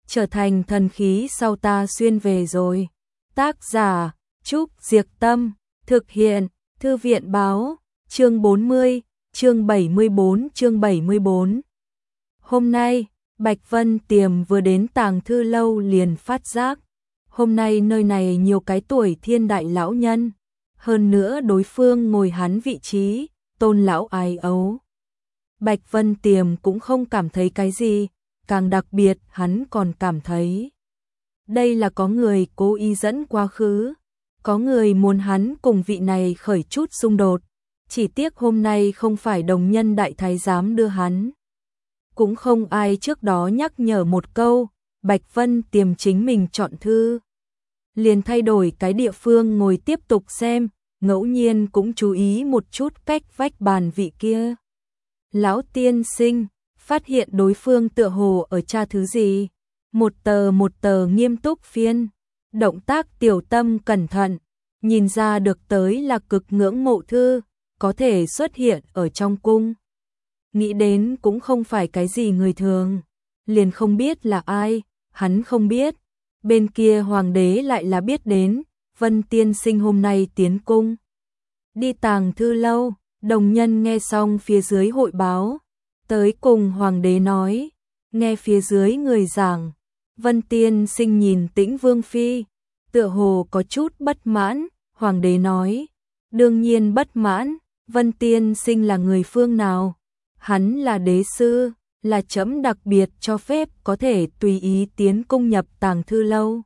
trở thành thần khí sau ta xuyên về rồi. Tác giả Trúc Diệc Tâm, thực hiện Thư viện Báo, chương 40, chương 74. Hôm nay, Bạch Vân Tiềm vừa đến Tàng Thư Lâu liền phát giác. Hôm nay nơi này nhiều cái tuổi thiên đại lão nhân. Hơn nữa đối phương ngồi hắn vị trí, Tôn lão ái ấu. Bạch Vân Tiềm cũng không cảm thấy cái gì, càng đặc biệt hắn còn cảm thấy. Đây là có người cố ý dẫn quá khứ, có người muốn hắn cùng vị này khởi chút xung đột, chỉ tiếc hôm nay không phải đồng nhân đại thái giám đưa hắn. Cũng không ai trước đó nhắc nhở một câu, Bạch Vân Tiềm chính mình chọn thư. Liền thay đổi cái địa phương ngồi tiếp tục xem, ngẫu nhiên cũng chú ý một chút cách vách bàn vị kia. Lão tiên sinh, phát hiện đối phương tựa hồ ở tra thứ gì, một tờ nghiêm túc phiên, động tác tiểu tâm cẩn thận, nhìn ra được tới là cực ngưỡng mộ thư, có thể xuất hiện ở trong cung. Nghĩ đến cũng không phải cái gì người thường, liền không biết là ai, hắn không biết, bên kia hoàng đế lại là biết đến, Vân tiên sinh hôm nay tiến cung. Đi Tàng Thư Lâu, đồng nhân nghe xong phía dưới hội báo, tới cùng hoàng đế nói, nghe phía dưới người giảng, Vân tiên sinh nhìn Tĩnh Vương phi, tựa hồ có chút bất mãn, hoàng đế nói, đương nhiên bất mãn, Vân tiên sinh là người phương nào? Hắn là đế sư, là trẫm đặc biệt cho phép có thể tùy ý tiến cung nhập Tàng Thư Lâu.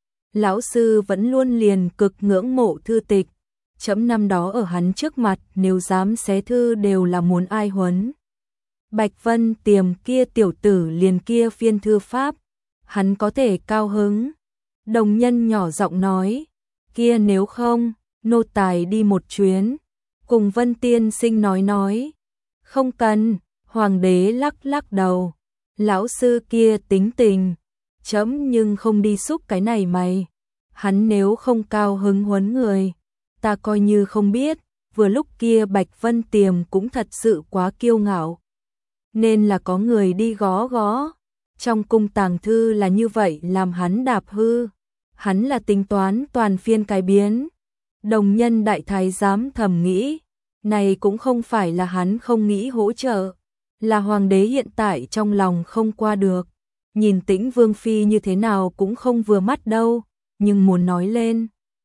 Lão sư vẫn luôn liền cực ngưỡng mộ thư tịch, trẫm năm đó ở hắn trước mặt nếu dám xé thư đều là muốn ai huấn. Bạch Vân Tiềm kia tiểu tử liền kia phiên thư pháp, hắn có thể cao hứng. Đồng nhân nhỏ giọng nói, kia nếu không, nô tài đi một chuyến, cùng Vân tiên sinh nói. Không cần, hoàng đế lắc đầu, lão sư kia tính tình, trẫm nhưng không đi xúc cái này mày. Hắn nếu không cao hứng huấn người, ta coi như không biết, vừa lúc kia Bạch Vân Tiềm cũng thật sự quá kiêu ngạo. Nên là có người đi gõ, trong cung tàng thư là như vậy làm hắn đạp hư, hắn là tính toán toàn phiên cái biến. Đồng nhân đại thái giám thầm nghĩ, này cũng không phải là hắn không nghĩ hỗ trợ, là hoàng đế hiện tại trong lòng không qua được, nhìn Tĩnh Vương phi như thế nào cũng không vừa mắt đâu, nhưng muốn nói lên.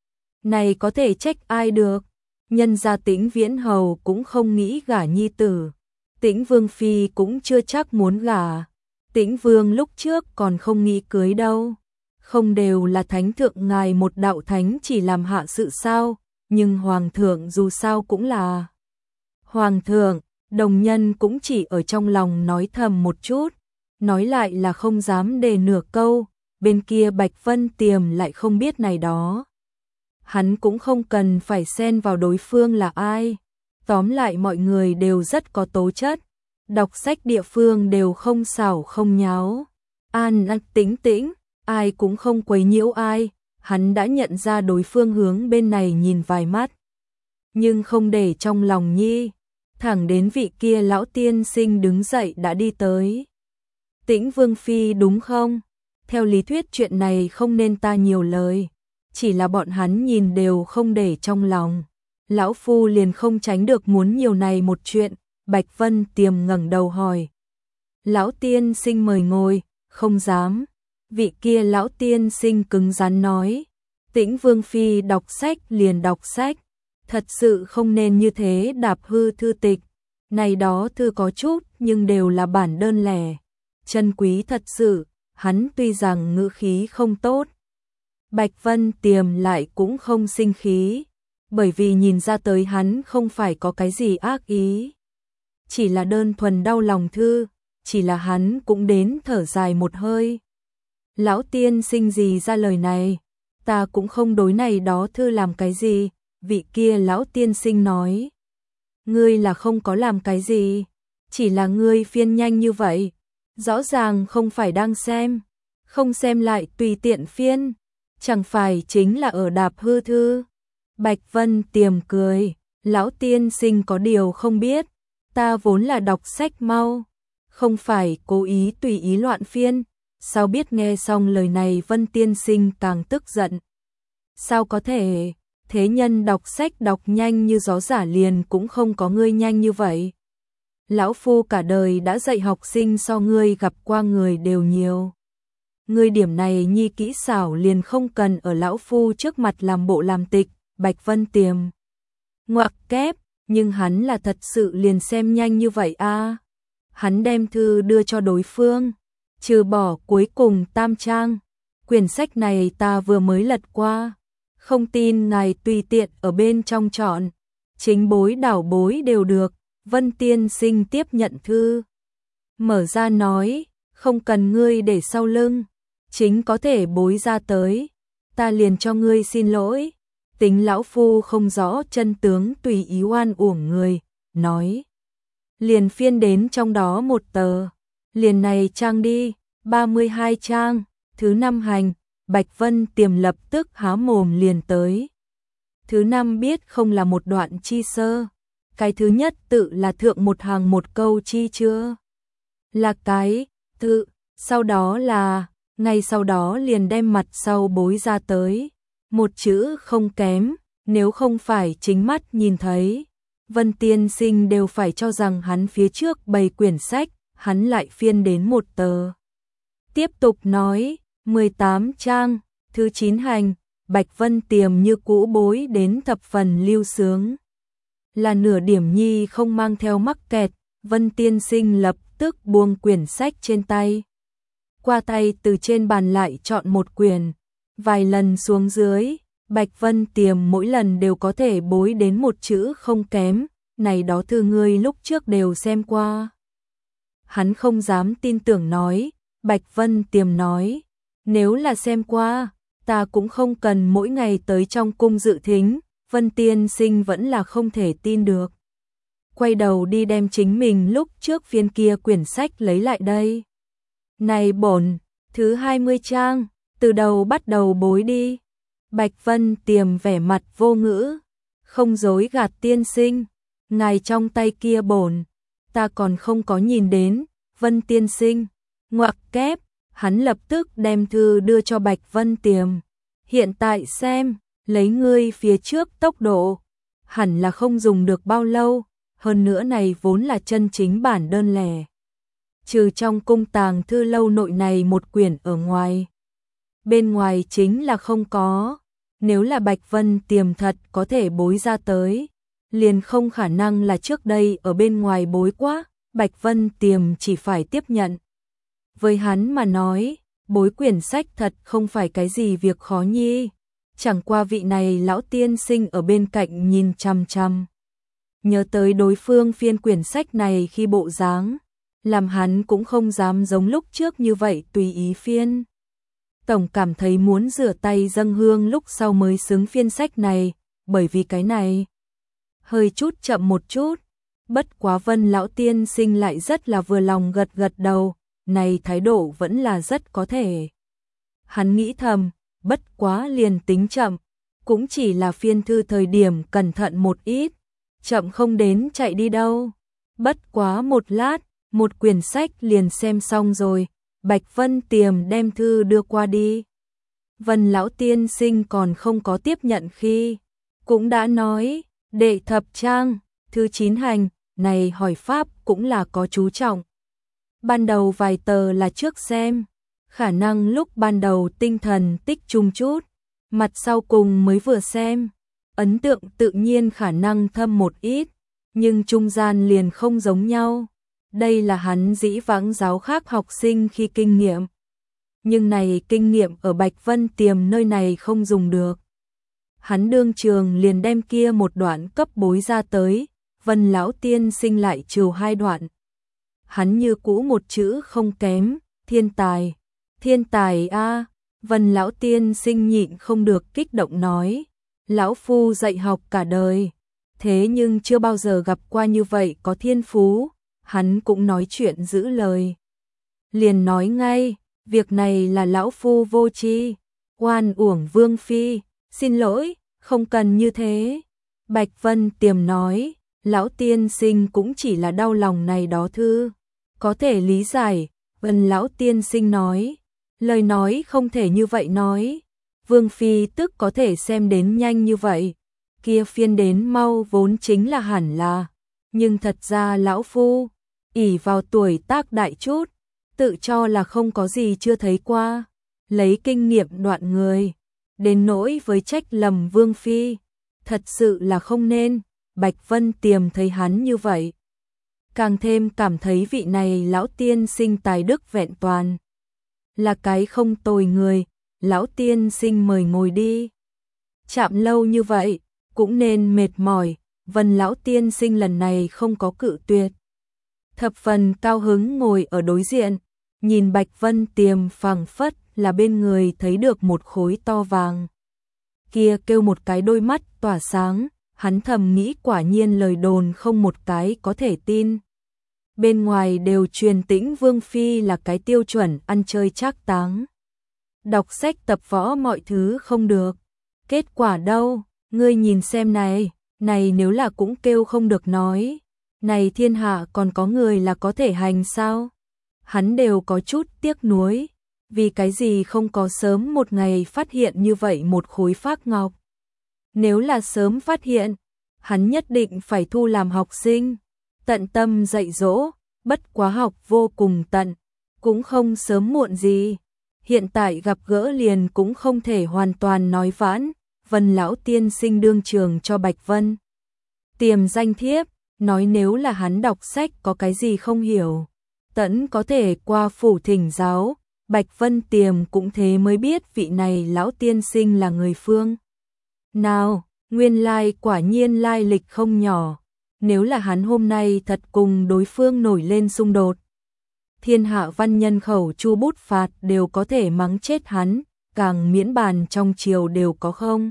Này có thể trách ai được, nhân gia Tĩnh Viễn Hầu cũng không nghĩ gả nhi tử, Tĩnh Vương phi cũng chưa chắc muốn gả, Tĩnh Vương lúc trước còn không nghĩ cưới đâu, không đều là thánh thượng ngài một đạo thánh chỉ làm hạ sự sao, nhưng hoàng thượng dù sao cũng là hoàng thượng. Đồng nhân cũng chỉ ở trong lòng nói thầm một chút, nói lại là không dám đề nửa câu, bên kia Bạch Vân Tiềm lại không biết này đó. Hắn cũng không cần phải xen vào đối phương là ai, tóm lại mọi người đều rất có tố chất, đọc sách địa phương đều không xảo không nháo, an tĩnh tĩnh, ai cũng không quấy nhiễu ai, hắn đã nhận ra đối phương hướng bên này nhìn vài mắt, nhưng không để trong lòng nhi. Thẳng đến vị kia lão tiên sinh đứng dậy đã đi tới. Tĩnh Vương phi đúng không? Theo lý thuyết chuyện này không nên ta nhiều lời, chỉ là bọn hắn nhìn đều không để trong lòng. Lão phu liền không tránh được muốn nhiều này một chuyện, Bạch Vân Tiềm ngẩng đầu hỏi. Lão tiên sinh mời ngồi, không dám. Vị kia lão tiên sinh cứng rắn nói. Tĩnh Vương phi đọc sách liền đọc sách. Thật sự không nên như thế đạp hư thư tịch, này đó thư có chút nhưng đều là bản đơn lẻ, chân quý thật sự, hắn tuy rằng ngữ khí không tốt. Bạch Vân Tiềm lại cũng không sinh khí, bởi vì nhìn ra tới hắn không phải có cái gì ác ý. Chỉ là đơn thuần đau lòng thư, chỉ là hắn cũng đến thở dài một hơi. Lão tiên sinh gì ra lời này, ta cũng không đối này đó thư làm cái gì. Vị kia lão tiên sinh nói, ngươi là không có làm cái gì, chỉ là ngươi phiên nhanh như vậy, rõ ràng không phải đang xem, không xem lại tùy tiện phiên, chẳng phải chính là ở đạp hư thư. Bạch Vân Tiềm cười, lão tiên sinh có điều không biết, ta vốn là đọc sách mau, không phải cố ý tùy ý loạn phiên, Sao biết nghe xong lời này Vân Tiên Sinh càng tức giận. Sao có thể, thế nhân đọc sách đọc nhanh như gió giả liền cũng không có ngươi nhanh như vậy. Lão Phu cả đời đã dạy học sinh so ngươi gặp qua người đều nhiều. Ngươi điểm này nhi kỹ xảo liền không cần ở Lão Phu trước mặt làm bộ làm tịch, Bạch Vân Tiềm. Ngoặc kép, nhưng hắn là thật sự liền xem nhanh như vậy a. Hắn đem thư đưa cho đối phương, trừ bỏ cuối cùng tam trang. Quyển sách này ta vừa mới lật qua, không tin ngài tùy tiện ở bên trong chọn, chính bối đảo bối đều được. Vân Tiên Sinh tiếp nhận thư, mở ra nói, không cần ngươi để sau lưng, chính có thể bối ra tới, ta liền cho ngươi xin lỗi. Tính Lão Phu không rõ chân tướng tùy ý oan uổng người, nói. Liền phiên đến trong đó một tờ, liền này trang đi, 32 trang, thứ 5 hành, Bạch Vân Tiềm lập tức há mồm liền tới. Thứ 5 biết không là một đoạn chi sơ, cái thứ nhất tự là thượng một hàng một câu chi chưa. Là cái, tự, sau đó là, ngay sau đó liền đem mặt sau bối ra tới. Một chữ không kém, nếu không phải chính mắt nhìn thấy, Vân Tiên Sinh đều phải cho rằng hắn phía trước bày quyển sách, hắn lại phiên đến một tờ. Tiếp tục nói, 18 trang, thứ 9 hành, Bạch Vân Tiềm như cũ bối đến thập phần lưu sướng. Là nửa điểm nhi không mang theo mắc kẹt, Vân Tiên Sinh lập tức buông quyển sách trên tay. Qua tay từ trên bàn lại chọn một quyển, vài lần xuống dưới, Bạch Vân Tiềm mỗi lần đều có thể bối đến một chữ không kém, này đó thư ngươi lúc trước đều xem qua. Hắn không dám tin tưởng nói, Bạch Vân Tiềm nói, nếu là xem qua, ta cũng không cần mỗi ngày tới trong cung dự thính. Vân Tiên Sinh vẫn là không thể tin được. Quay đầu đi đem chính mình lúc trước phiên kia quyển sách lấy lại đây. Này bổn, thứ 20 trang, từ đầu bắt đầu bối đi. Bạch Vân Tiềm vẻ mặt vô ngữ, không dối gạt tiên sinh, ngài trong tay kia bổn, ta còn không có nhìn đến. Vân Tiên Sinh, ngoặc kép, hắn lập tức đem thư đưa cho Bạch Vân Tiềm. Hiện tại xem, lấy ngươi phía trước tốc độ, hẳn là không dùng được bao lâu, hơn nữa này vốn là chân chính bản đơn lẻ. Trừ trong cung tàng thư lâu nội này một quyển ở ngoài. Bên ngoài chính là không có, nếu là Bạch Vân Tiềm thật có thể bối ra tới, liền không khả năng là trước đây ở bên ngoài bối quá, Bạch Vân Tiềm chỉ phải tiếp nhận. Với hắn mà nói, bối quyển sách thật không phải cái gì việc khó nhi. Chẳng qua vị này lão tiên sinh ở bên cạnh nhìn chằm chằm. Nhớ tới đối phương phiên quyển sách này khi bộ dáng, làm hắn cũng không dám giống lúc trước như vậy tùy ý phiên. Tổng cảm thấy muốn rửa tay dâng hương lúc sau mới xứng phiên sách này, bởi vì cái này hơi chút chậm một chút. Bất quá Vân lão tiên sinh lại rất là vừa lòng gật gật đầu, này thái độ vẫn là rất có thể. Hắn nghĩ thầm, bất quá liền tính chậm, cũng chỉ là phiên thư thời điểm cẩn thận một ít, chậm không đến chạy đi đâu. Bất quá một lát, một quyển sách liền xem xong rồi, Bạch Vân Tiềm đem thư đưa qua đi. Vân lão tiên sinh còn không có tiếp nhận khi, cũng đã nói, đệ thập trang, thứ 9 hành, này hỏi pháp cũng là có chú trọng. Ban đầu vài tờ là trước xem, khả năng lúc ban đầu tinh thần tích trung chút, mặt sau cùng mới vừa xem, ấn tượng tự nhiên khả năng thâm một ít, nhưng trung gian liền không giống nhau. Đây là hắn dĩ vãng giáo khác học sinh khi kinh nghiệm. Nhưng này kinh nghiệm ở Bạch Vân Tiềm nơi này không dùng được. Hắn đương trường liền đem kia một đoạn cấp bối ra tới, Vân lão tiên sinh lại trừ 2 đoạn. Hắn như cũ một chữ không kém, thiên tài. Thiên tài a. Vân lão tiên sinh nhịn không được kích động nói, lão phu dạy học cả đời, thế nhưng chưa bao giờ gặp qua như vậy có thiên phú. Hắn cũng nói chuyện giữ lời, liền nói ngay, việc này là lão phu vô tri, oan uổng vương phi, xin lỗi, không cần như thế. Bạch Vân Tiềm nói, lão tiên sinh cũng chỉ là đau lòng này đó thư, có thể lý giải. Vân lão tiên sinh nói, Lời nói không thể như vậy nói. Vương phi tức có thể xem đến nhanh như vậy, kia phiên đến mau vốn chính là hẳn là, nhưng thật ra lão phu ỷ vào tuổi tác đại chút, tự cho là không có gì chưa thấy qua, lấy kinh nghiệm đoạn người, đến nỗi với trách lầm Vương phi, thật sự là không nên. Bạch Vân Tiềm thấy hắn như vậy, càng thêm cảm thấy vị này lão tiên sinh tài đức vẹn toàn, là cái không tồi người. Lão tiên sinh mời ngồi đi. Chạm lâu như vậy, cũng nên mệt mỏi, Vân lão tiên sinh lần này không có cự tuyệt. Thập phần cao hứng ngồi ở đối diện, nhìn Bạch Vân Tiềm phảng phất là bên người thấy được một khối to vàng. Kia kêu một cái đôi mắt tỏa sáng, hắn thầm nghĩ quả nhiên lời đồn không một cái có thể tin. Bên ngoài đều truyền tĩnh Vương phi là cái tiêu chuẩn ăn chơi trác táng. Đọc sách tập võ mọi thứ không được. Kết quả đâu, ngươi nhìn xem này, này nếu là cũng kêu không được nói. Này thiên hạ còn có người là có thể hành sao? Hắn đều có chút tiếc nuối, vì cái gì không có sớm một ngày phát hiện như vậy một khối phác ngọc. Nếu là sớm phát hiện, hắn nhất định phải thu làm học sinh, tận tâm dạy dỗ, bất quá học vô cùng tận, cũng không sớm muộn gì. Hiện tại gặp gỡ liền cũng không thể hoàn toàn nói vãn. Vân lão tiên sinh đương trường cho Bạch Vân Tiềm danh thiếp, nói nếu là hắn đọc sách có cái gì không hiểu, tẫn có thể qua phủ thỉnh giáo. Bạch Vân Tiềm cũng thế mới biết vị này lão tiên sinh là người phương nào, nguyên lai quả nhiên lai lịch không nhỏ. Nếu là hắn hôm nay thật cùng đối phương nổi lên xung đột, thiên hạ văn nhân khẩu chu bút phạt đều có thể mắng chết hắn, càng miễn bàn trong triều đều có không.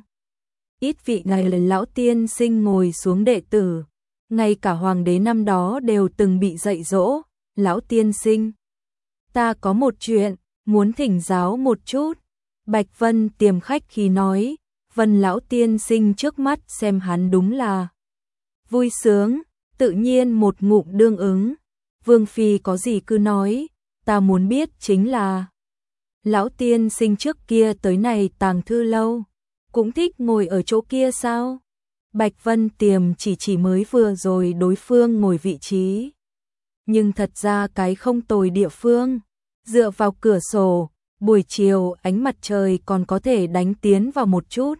Ít vị này là lão tiên sinh ngồi xuống đệ tử, ngay cả hoàng đế năm đó đều từng bị dạy dỗ. Lão tiên sinh, ta có một chuyện, muốn thỉnh giáo một chút. Bạch Vân Tiềm khách khí nói, Vân lão tiên sinh trước mắt xem hắn đúng là vui sướng, tự nhiên một ngụm đương ứng. Vương phi có gì cứ nói, ta muốn biết chính là lão tiên sinh trước kia tới này tàng thư lâu, cũng thích ngồi ở chỗ kia sao? Bạch Vân Tiềm chỉ mới vừa rồi đối phương ngồi vị trí, nhưng thật ra cái không tồi địa phương, dựa vào cửa sổ, buổi chiều ánh mặt trời còn có thể đánh tiến vào một chút.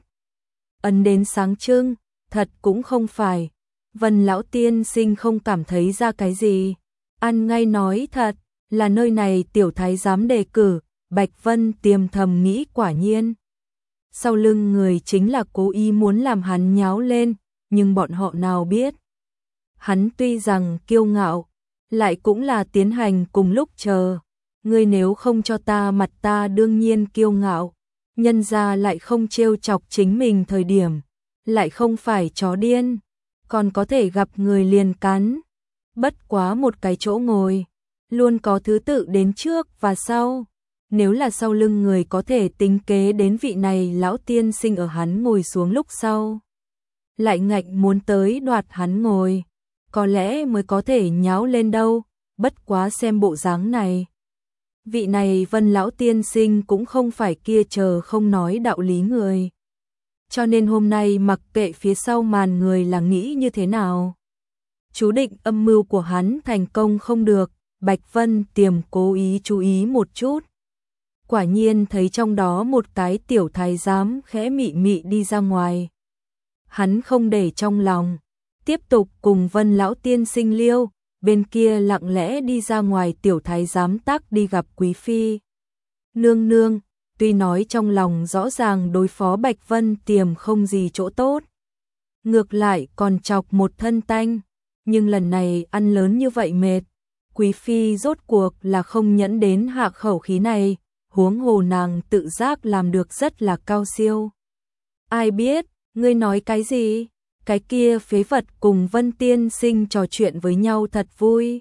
Ấn đến sáng trưng, thật cũng không phải. Vân lão tiên sinh không cảm thấy ra cái gì. Ăn ngay nói thật, là nơi này tiểu thái giám đề cử. Bạch Vân Tiềm thầm nghĩ quả nhiên. Sau lưng người chính là cố ý muốn làm hắn nháo lên, nhưng bọn họ nào biết. Hắn tuy rằng kiêu ngạo, lại cũng là tiến hành cùng lúc chờ. Ngươi nếu không cho ta mặt ta đương nhiên kiêu ngạo, nhân ra lại không trêu chọc chính mình thời điểm, lại không phải chó điên, còn có thể gặp người liền cắn. Bất quá một cái chỗ ngồi, luôn có thứ tự đến trước và sau. Nếu là sau lưng người có thể tính kế đến vị này lão tiên sinh ở hắn ngồi xuống lúc sau, lại ngạnh muốn tới đoạt hắn ngồi, có lẽ mới có thể nháo lên đâu. Bất quá xem bộ dáng này, vị này Vân lão tiên sinh cũng không phải kia chờ không nói đạo lý người. Cho nên hôm nay mặc kệ phía sau màn người là nghĩ như thế nào, chú định âm mưu của hắn thành công không được. Bạch Vân Tiềm cố ý chú ý một chút, quả nhiên thấy trong đó một cái tiểu thái giám khẽ mị mị đi ra ngoài. Hắn không để trong lòng, tiếp tục cùng Vân lão tiên sinh liêu. Bên kia lặng lẽ đi ra ngoài tiểu thái giám tác đi gặp quý phi. Nương nương, tuy nói trong lòng rõ ràng đối phó Bạch Vân Tiềm không gì chỗ tốt, ngược lại còn chọc một thân tanh, nhưng lần này ăn lớn như vậy mệt, quý phi rốt cuộc là không nhẫn đến hạ khẩu khí này, huống hồ nàng tự giác làm được rất là cao siêu. Ai biết, ngươi nói cái gì? Cái kia phế vật cùng Vân tiên sinh trò chuyện với nhau thật vui.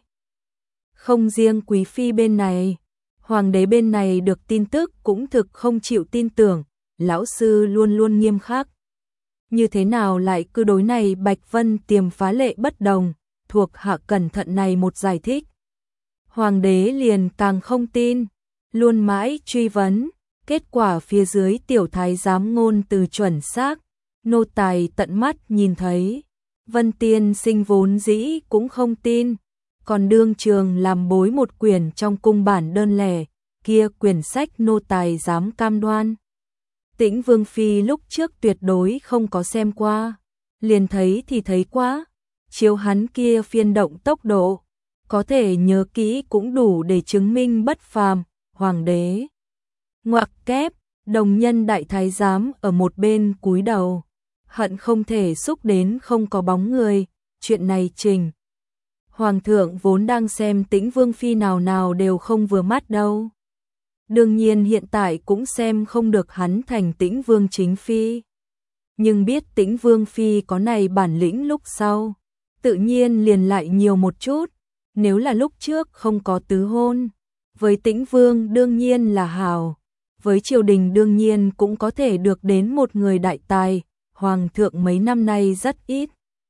Không riêng quý phi bên này, hoàng đế bên này được tin tức cũng thực không chịu tin tưởng, lão sư luôn luôn nghiêm khắc. Như thế nào lại cứ đối này Bạch Vân Tiềm phá lệ bất đồng, thuộc hạ cẩn thận này một giải thích. Hoàng đế liền càng không tin, luôn mãi truy vấn, kết quả phía dưới tiểu thái giám ngôn từ chuẩn xác, nô tài tận mắt nhìn thấy. Vân tiên sinh vốn dĩ cũng không tin, còn đương trường làm bối một quyển trong cung bản đơn lẻ, kia quyển sách nô tài dám cam đoan. Tĩnh Vương Phi lúc trước tuyệt đối không có xem qua, liền thấy thì thấy quá, chiếu hắn kia phiên động tốc độ, có thể nhớ kỹ cũng đủ để chứng minh bất phàm, hoàng đế. Ngoặc kép, đồng nhân đại thái giám ở một bên cúi đầu, hận không thể xúc đến không có bóng người, chuyện này Trình. Hoàng thượng vốn đang xem Tĩnh Vương Phi nào nào đều không vừa mắt đâu. Đương nhiên hiện tại cũng xem không được hắn thành Tĩnh Vương chính Phi. Nhưng biết Tĩnh Vương Phi có này bản lĩnh lúc sau, tự nhiên liền lại nhiều một chút, nếu là lúc trước không có tứ hôn. Với Tĩnh Vương đương nhiên là hào, với triều đình đương nhiên cũng có thể được đến một người đại tài, Hoàng thượng mấy năm nay rất ít.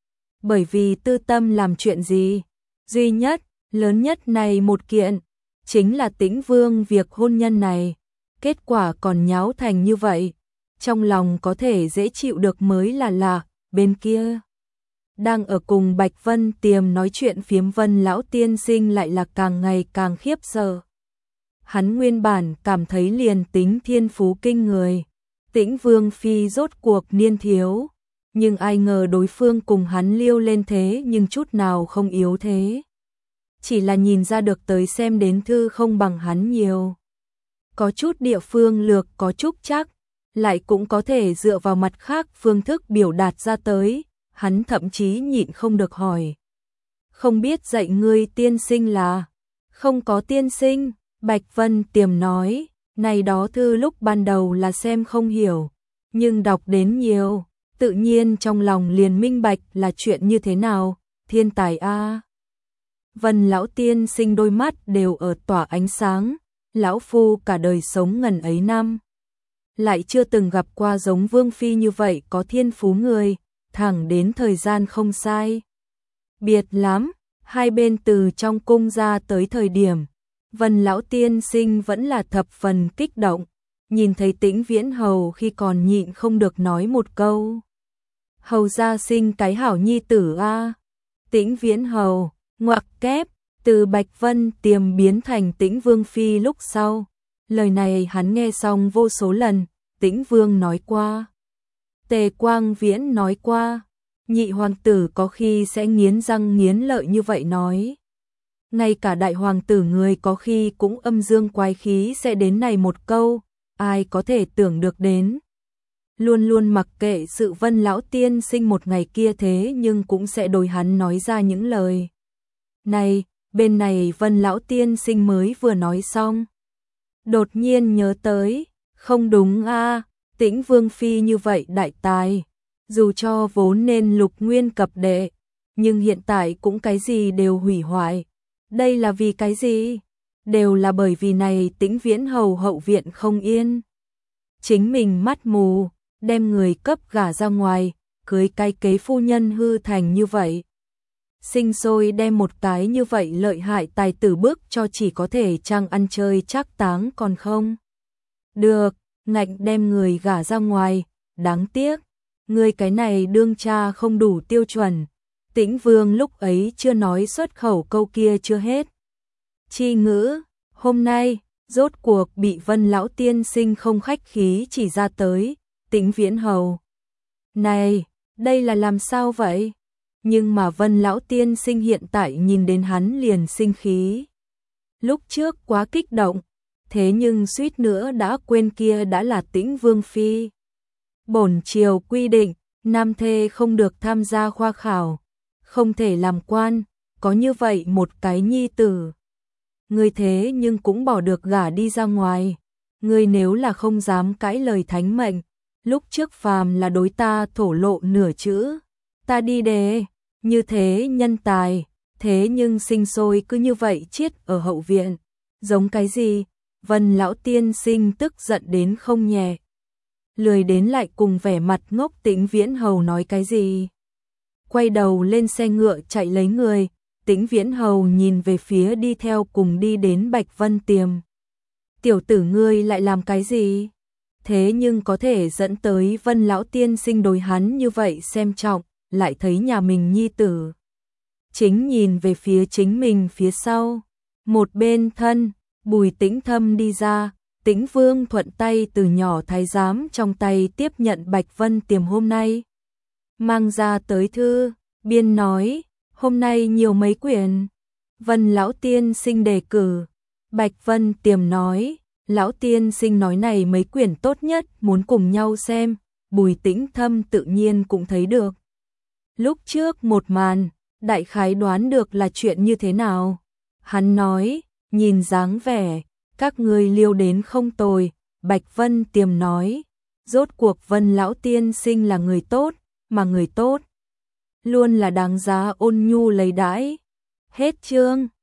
Bởi vì tư tâm làm chuyện gì, duy nhất, lớn nhất này một kiện, chính là Tĩnh Vương việc hôn nhân này, kết quả còn nháo thành như vậy, trong lòng có thể dễ chịu được mới là lạ, bên kia. Đang ở cùng Bạch Vân Tiềm nói chuyện phiếm Vân lão tiên sinh lại là càng ngày càng khiếp sợ. Hắn nguyên bản cảm thấy liền tính thiên phú kinh người, Tĩnh Vương Phi rốt cuộc niên thiếu, nhưng ai ngờ đối phương cùng hắn liêu lên thế nhưng chút nào không yếu thế. Chỉ là nhìn ra được tới xem đến thư không bằng hắn nhiều. Có chút địa phương lược có chút chắc, lại cũng có thể dựa vào mặt khác phương thức biểu đạt ra tới, hắn thậm chí nhịn không được hỏi. Không biết dạy ngươi tiên sinh là? Không có tiên sinh, Bạch Vân Tiềm nói, này đó thư lúc ban đầu là xem không hiểu, nhưng đọc đến nhiều, tự nhiên trong lòng liền minh bạch là chuyện như thế nào, thiên tài a. Vân lão tiên sinh đôi mắt đều ở tỏa ánh sáng, lão phu cả đời sống ngần ấy năm, lại chưa từng gặp qua giống Vương Phi như vậy có thiên phú người, thẳng đến thời gian không sai. Biệt lắm, hai bên từ trong cung ra tới thời điểm, Vân lão tiên sinh vẫn là thập phần kích động, nhìn thấy Tĩnh Viễn Hầu khi còn nhịn không được nói một câu. Hầu gia sinh cái hảo nhi tử a. Tĩnh Viễn Hầu, ngoặc kép, từ Bạch Vân Tiềm biến thành Tĩnh Vương Phi lúc sau. Lời này hắn nghe xong vô số lần, Tĩnh Vương nói qua. Tề Quang Viễn nói qua, nhị hoàng tử có khi sẽ nghiến răng nghiến lợi như vậy nói. Ngay cả đại hoàng tử người có khi cũng âm dương quái khí sẽ đến này một câu, ai có thể tưởng được đến. Luôn luôn mặc kệ sự Vân lão tiên sinh một ngày kia thế nhưng cũng sẽ đối hắn nói ra những lời. Này, bên này Vân lão tiên sinh mới vừa nói xong. Đột nhiên nhớ tới, không đúng a, Tĩnh Vương Phi như vậy đại tài, dù cho vốn nên lục nguyên cập đệ, nhưng hiện tại cũng cái gì đều hủy hoại. Đây là vì cái gì? Đều là bởi vì này Tĩnh Viễn Hầu hậu viện không yên. Chính mình mắt mù, đem người cấp gả ra ngoài, cưới cái kế phu nhân hư thành như vậy. Sinh sôi đem một cái như vậy lợi hại tài tử bước cho chỉ có thể chăng ăn chơi trác táng còn không. Được, ngạnh đem người gả ra ngoài, đáng tiếc, người cái này đương cha không đủ tiêu chuẩn. Tĩnh Vương lúc ấy chưa nói xuất khẩu câu kia chưa hết. Chi ngữ, hôm nay, rốt cuộc bị Vân lão tiên sinh không khách khí chỉ ra tới, Tĩnh Viễn Hầu. Này, đây là làm sao vậy? Nhưng mà Vân lão tiên sinh hiện tại nhìn đến hắn liền sinh khí. Lúc trước quá kích động, thế nhưng suýt nữa đã quên kia đã là Tĩnh Vương Phi. Bổn triều quy định, nam thê không được tham gia khoa khảo, không thể làm quan, có như vậy một cái nhi tử. Ngươi thế nhưng cũng bỏ được gả đi ra ngoài, ngươi nếu là không dám cãi lời thánh mệnh, lúc trước phàm là đối ta thổ lộ nửa chữ, ta đi đề, như thế nhân tài, thế nhưng sinh sôi cứ như vậy chiết ở hậu viện, giống cái gì? Vân lão tiên sinh tức giận đến không nhẹ. Lười đến lại cùng vẻ mặt ngốc Tĩnh Viễn Hầu nói cái gì. Quay đầu lên xe ngựa chạy lấy người, Tĩnh Viễn Hầu nhìn về phía đi theo cùng đi đến Bạch Vân Tiềm. tiểu tử ngươi lại làm cái gì? Thế nhưng có thể dẫn tới Vân lão tiên sinh đối hắn như vậy xem trọng, lại thấy nhà mình nhi tử. Chính nhìn về phía chính mình phía sau, một bên thân, Bùi Tĩnh Thâm đi ra, Tĩnh Vương thuận tay từ nhỏ thái giám trong tay tiếp nhận Bạch Vân Tiềm hôm nay. Mang ra tới thư, biên nói, hôm nay nhiều mấy quyển. Vân lão tiên sinh đề cử, Bạch Vân Tiềm nói, lão tiên sinh nói này mấy quyển tốt nhất, muốn cùng nhau xem, Bùi Tĩnh Thâm tự nhiên cũng thấy được. Lúc trước một màn, đại khái đoán được là chuyện như thế nào. Hắn nói, nhìn dáng vẻ, các ngươi liêu đến không tồi, Bạch Vân Tiềm nói, rốt cuộc Vân lão tiên sinh là người tốt, mà người tốt luôn là đáng giá ôn nhu lấy đãi. Hết chương.